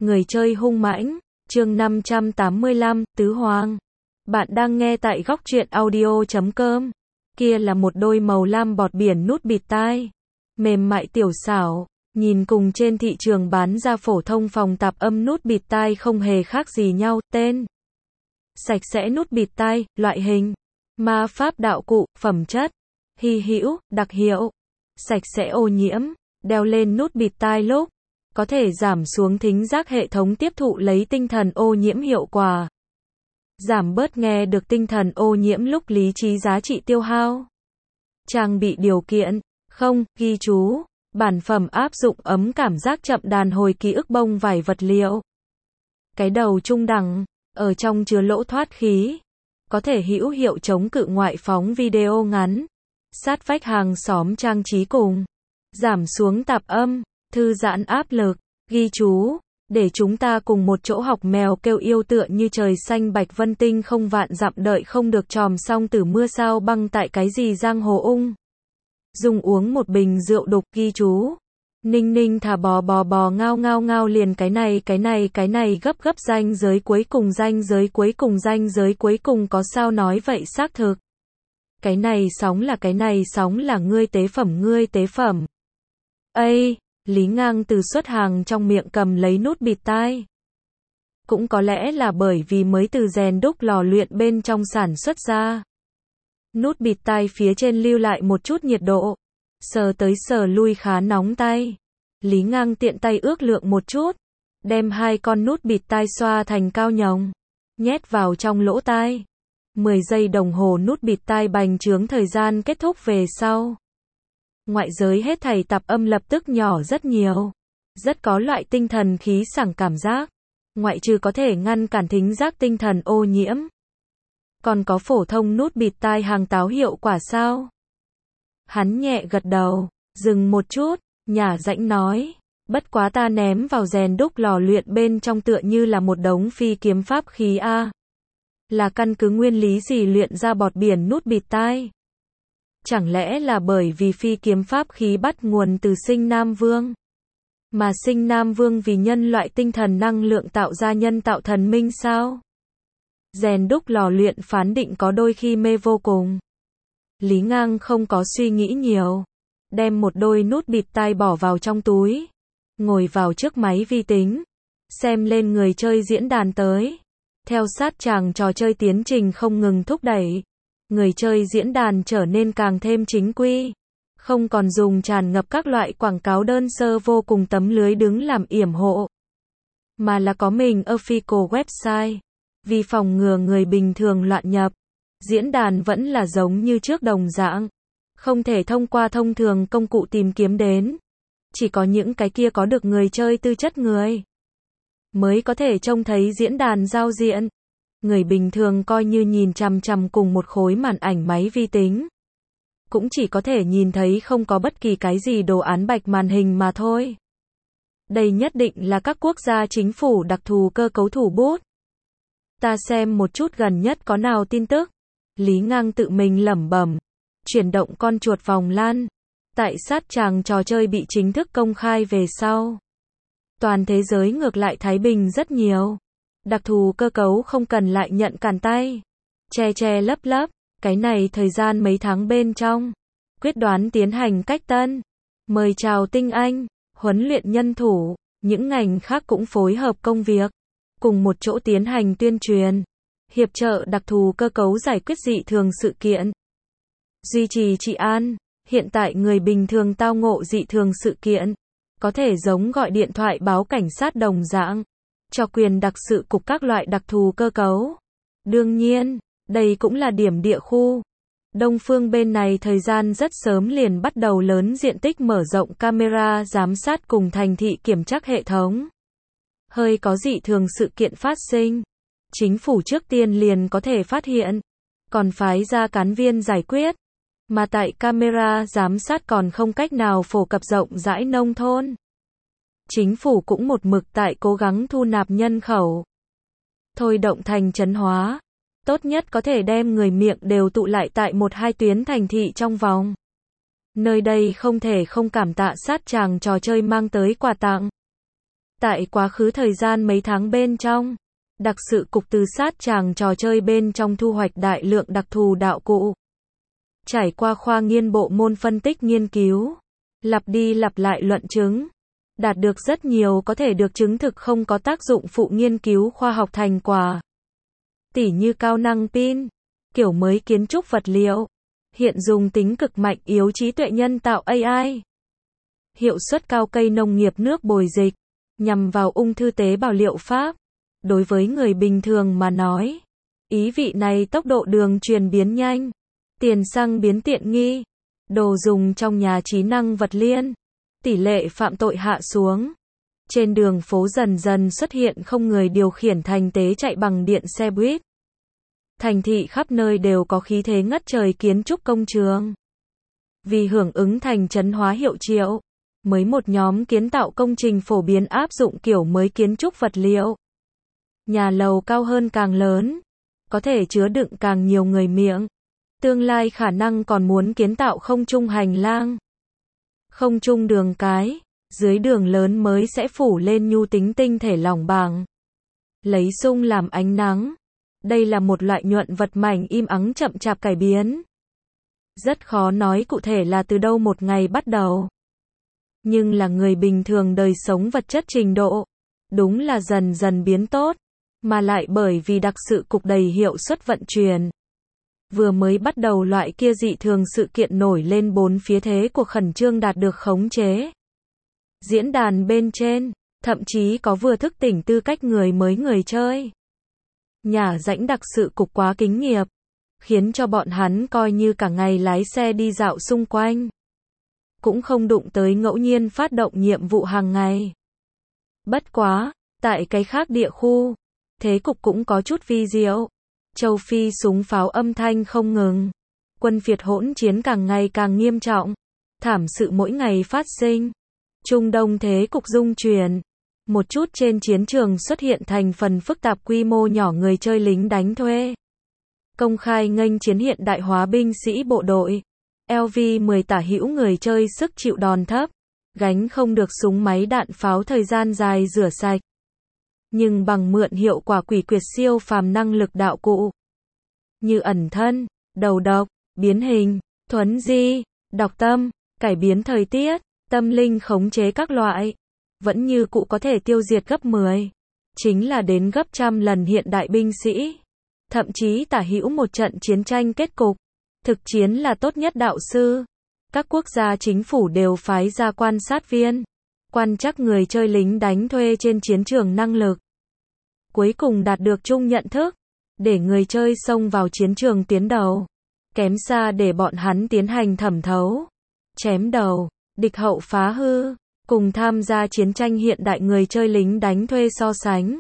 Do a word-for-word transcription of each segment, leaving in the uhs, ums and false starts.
Người chơi hung mãnh, chương năm trăm tám mươi lăm, Tứ Hoàng. Bạn đang nghe tại góc truyện audio chấm com. Kia là một đôi màu lam bọt biển nút bịt tai. Mềm mại tiểu xảo, nhìn cùng trên thị trường bán ra phổ thông phòng tạp âm nút bịt tai không hề khác gì nhau. Tên: sạch sẽ nút bịt tai, loại hình: ma pháp đạo cụ, phẩm chất: hy hữu, đặc hiệu: sạch sẽ ô nhiễm. Đeo lên nút bịt tai lúc có thể giảm xuống thính giác hệ thống tiếp thụ lấy tinh thần ô nhiễm hiệu quả. Giảm bớt nghe được tinh thần ô nhiễm lúc lý trí giá trị tiêu hao. Trang bị điều kiện: không, ghi chú. Bản phẩm áp dụng ấm cảm giác chậm đàn hồi ký ức bông vải vật liệu. Cái đầu trung đẳng, ở trong chứa lỗ thoát khí. Có thể hữu hiệu chống cự ngoại phóng video ngắn. Sát vách hàng xóm trang trí cùng. Giảm xuống tạp âm, thư giãn áp lực. Ghi chú: để chúng ta cùng một chỗ học mèo kêu yêu tựa như trời xanh bạch vân tinh không vạn dặm đợi không được tròm xong từ mưa sao băng tại cái gì giang hồ ung. Dùng uống một bình rượu đục. Ghi chú: ninh ninh thả bò bò bò ngao ngao ngao liền cái này cái này cái này gấp gấp ranh giới cuối cùng ranh giới cuối cùng ranh giới cuối cùng có sao nói vậy xác thực. Cái này sóng là cái này sóng là ngươi tế phẩm ngươi tế phẩm. Ây, Lý Ngang từ xuất hàng trong miệng cầm lấy nút bịt tai. Cũng có lẽ là bởi vì mới từ rèn đúc lò luyện bên trong sản xuất ra. Nút bịt tai phía trên lưu lại một chút nhiệt độ. Sờ tới sờ lui khá nóng tay. Lý Ngang tiện tay ước lượng một chút. Đem hai con nút bịt tai xoa thành cao nhồng. Nhét vào trong lỗ tai. mười giây đồng hồ nút bịt tai bành trướng thời gian kết thúc về sau. Ngoại giới hết thảy tạp âm lập tức nhỏ rất nhiều. Rất có loại tinh thần khí sảng cảm giác. Ngoại trừ có thể ngăn cản thính giác tinh thần ô nhiễm. Còn có phổ thông nút bịt tai hàng táo hiệu quả sao? Hắn nhẹ gật đầu, dừng một chút, nhả rãnh nói. Bất quá ta ném vào rèn đúc lò luyện bên trong tựa như là một đống phi kiếm pháp khí a. Là căn cứ nguyên lý gì luyện ra bọt biển nút bịt tai? Chẳng lẽ là bởi vì phi kiếm pháp khí bắt nguồn từ Sinh Nam Vương? Mà Sinh Nam Vương vì nhân loại tinh thần năng lượng tạo ra nhân tạo thần minh sao? Rèn đúc lò luyện phán định có đôi khi mê vô cùng. Lý Ngang không có suy nghĩ nhiều. Đem một đôi nút bịt tai bỏ vào trong túi. Ngồi vào trước máy vi tính. Xem lên người chơi diễn đàn tới. Theo sát chàng trò chơi tiến trình không ngừng thúc đẩy. Người chơi diễn đàn trở nên càng thêm chính quy. Không còn dùng tràn ngập các loại quảng cáo đơn sơ vô cùng tấm lưới đứng làm yểm hộ. Mà là có mình official website. Vì phòng ngừa người bình thường loạn nhập. Diễn đàn vẫn là giống như trước đồng dạng. Không thể thông qua thông thường công cụ tìm kiếm đến. Chỉ có những cái kia có được người chơi tư chất người. Mới có thể trông thấy diễn đàn giao diện. Người bình thường coi như nhìn chằm chằm cùng một khối màn ảnh máy vi tính. Cũng chỉ có thể nhìn thấy không có bất kỳ cái gì đồ án bạch màn hình mà thôi. Đây nhất định là các quốc gia chính phủ đặc thù cơ cấu thủ bút. Ta xem một chút gần nhất có nào tin tức. Lý Ngang tự mình lẩm bẩm. Chuyển động con chuột vòng lan. Tại sát tràng trò chơi bị chính thức công khai về sau. Toàn thế giới ngược lại thái bình rất nhiều. Đặc thù cơ cấu không cần lại nhận cản tay. Che che lấp lấp. Cái này thời gian mấy tháng bên trong. Quyết đoán tiến hành cách tân. Mời chào tinh anh. Huấn luyện nhân thủ. Những ngành khác cũng phối hợp công việc. Cùng một chỗ tiến hành tuyên truyền. Hiệp trợ đặc thù cơ cấu giải quyết dị thường sự kiện. Duy trì trị an. Hiện tại người bình thường tao ngộ dị thường sự kiện. Có thể giống gọi điện thoại báo cảnh sát đồng dạng. Cho quyền đặc sự cục các loại đặc thù cơ cấu. Đương nhiên, đây cũng là điểm địa khu. Đông phương bên này thời gian rất sớm liền bắt đầu lớn diện tích mở rộng camera giám sát cùng thành thị kiểm trắc hệ thống. Hơi có dị thường sự kiện phát sinh. Chính phủ trước tiên liền có thể phát hiện. Còn phái ra cán viên giải quyết. Mà tại camera giám sát còn không cách nào phổ cập rộng rãi nông thôn. Chính phủ cũng một mực tại cố gắng thu nạp nhân khẩu. Thôi động thành trấn hóa. Tốt nhất có thể đem người miệng đều tụ lại tại một hai tuyến thành thị trong vòng. Nơi đây không thể không cảm tạ sát tràng trò chơi mang tới quà tặng. Tại quá khứ thời gian mấy tháng bên trong, đặc sự cục từ sát tràng trò chơi bên trong thu hoạch đại lượng đặc thù đạo cụ. Trải qua khoa nghiên bộ môn phân tích nghiên cứu, lặp đi lặp lại luận chứng, đạt được rất nhiều có thể được chứng thực không có tác dụng phụ nghiên cứu khoa học thành quả. Tỉ như cao năng pin, kiểu mới kiến trúc vật liệu, hiện dùng tính cực mạnh yếu trí tuệ nhân tạo A I, hiệu suất cao cây nông nghiệp nước bồi dịch, nhằm vào ung thư tế bào liệu pháp. Đối với người bình thường mà nói, ý vị này tốc độ đường truyền biến nhanh, tiền xăng biến tiện nghi, đồ dùng trong nhà trí năng vật liên, tỷ lệ phạm tội hạ xuống. Trên đường phố dần dần xuất hiện không người điều khiển thành tế chạy bằng điện xe buýt. Thành thị khắp nơi đều có khí thế ngất trời kiến trúc công trường. Vì hưởng ứng thành trấn hóa hiệu triệu, mới một nhóm kiến tạo công trình phổ biến áp dụng kiểu mới kiến trúc vật liệu. Nhà lầu cao hơn càng lớn, có thể chứa đựng càng nhiều người miệng. Tương lai khả năng còn muốn kiến tạo không trung hành lang, không trung đường cái, dưới đường lớn mới sẽ phủ lên nhu tính tinh thể lỏng bảng. Lấy sung làm ánh nắng. Đây là một loại nhuận vật mảnh im ắng chậm chạp cải biến. Rất khó nói cụ thể là từ đâu một ngày bắt đầu. Nhưng là người bình thường đời sống vật chất trình độ, đúng là dần dần biến tốt, mà lại bởi vì đặc sự cục đầy hiệu suất vận chuyển. Vừa mới bắt đầu loại kia dị thường sự kiện nổi lên bốn phía thế cuộc khẩn trương đạt được khống chế. Diễn đàn bên trên, thậm chí có vừa thức tỉnh tư cách người mới người chơi. Nhà rãnh đặc sự cục quá kính nghiệp, khiến cho bọn hắn coi như cả ngày lái xe đi dạo xung quanh. Cũng không đụng tới ngẫu nhiên phát động nhiệm vụ hàng ngày. Bất quá, tại cái khác địa khu, thế cục cũng có chút vi diệu. Châu Phi súng pháo âm thanh không ngừng. Quân phiệt hỗn chiến càng ngày càng nghiêm trọng. Thảm sự mỗi ngày phát sinh. Trung Đông thế cục dung chuyển. Một chút trên chiến trường xuất hiện thành phần phức tạp quy mô nhỏ người chơi lính đánh thuê. Công khai nghênh chiến hiện đại hóa binh sĩ bộ đội. L V mười tả hữu người chơi sức chịu đòn thấp. Gánh không được súng máy đạn pháo thời gian dài rửa sạch. Nhưng bằng mượn hiệu quả quỷ quyệt siêu phàm năng lực đạo cụ. Như ẩn thân, đầu độc, biến hình, thuấn di, đọc tâm, cải biến thời tiết, tâm linh khống chế các loại. Vẫn như cụ có thể tiêu diệt gấp mười. Chính là đến gấp trăm lần hiện đại binh sĩ. Thậm chí tả hữu một trận chiến tranh kết cục. Thực chiến là tốt nhất đạo sư. Các quốc gia chính phủ đều phái ra quan sát viên. Quan trắc người chơi lính đánh thuê trên chiến trường năng lực. Cuối cùng đạt được chung nhận thức. Để người chơi xông vào chiến trường tiến đầu. Kém xa để bọn hắn tiến hành thẩm thấu. Chém đầu, địch hậu phá hư. Cùng tham gia chiến tranh hiện đại người chơi lính đánh thuê so sánh.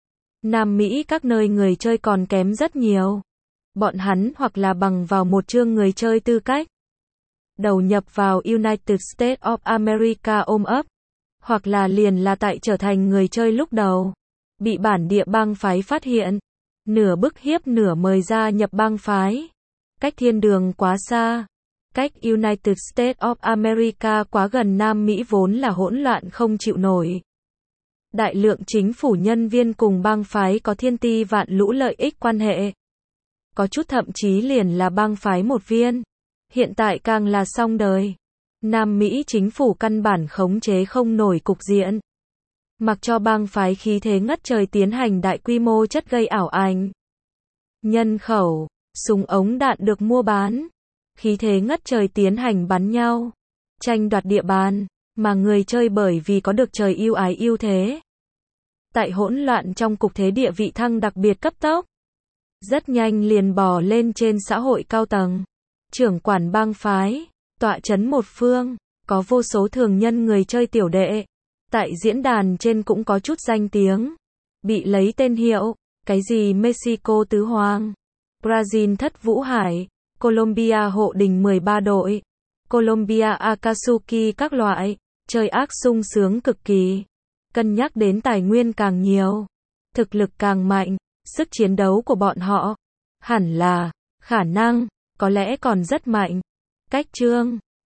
Nam Mỹ các nơi người chơi còn kém rất nhiều. Bọn hắn hoặc là bằng vào một chương người chơi tư cách. Đầu nhập vào United States of America ôm ấp. Hoặc là liền là tại trở thành người chơi lúc đầu. Bị bản địa bang phái phát hiện. Nửa bức hiếp nửa mời ra nhập bang phái. Cách thiên đường quá xa. Cách United States of America quá gần Nam Mỹ vốn là hỗn loạn không chịu nổi. Đại lượng chính phủ nhân viên cùng bang phái có thiên ti vạn lũ lợi ích quan hệ. Có chút thậm chí liền là bang phái một viên. Hiện tại càng là xong đời. Nam Mỹ chính phủ căn bản khống chế không nổi cục diện. Mặc cho bang phái khí thế ngất trời tiến hành đại quy mô chất gây ảo ảnh. Nhân khẩu, súng ống đạn được mua bán. Khí thế ngất trời tiến hành bắn nhau. Tranh đoạt địa bàn. Mà người chơi bởi vì có được trời ưu ái ưu thế. Tại hỗn loạn trong cục thế địa vị thăng đặc biệt cấp tốc. Rất nhanh liền bò lên trên xã hội cao tầng. Trưởng quản bang phái. Tọa chấn một phương. Có vô số thường nhân người chơi tiểu đệ. Tại diễn đàn trên cũng có chút danh tiếng. Bị lấy tên hiệu. Cái gì Mexico tứ hoàng. Brazil thất vũ hải. Colombia hộ đình mười ba đội. Colombia Akatsuki các loại. Chơi ác sung sướng cực kỳ. Cân nhắc đến tài nguyên càng nhiều. Thực lực càng mạnh. Sức chiến đấu của bọn họ. Hẳn là. Khả năng. Có lẽ còn rất mạnh. Cách chương.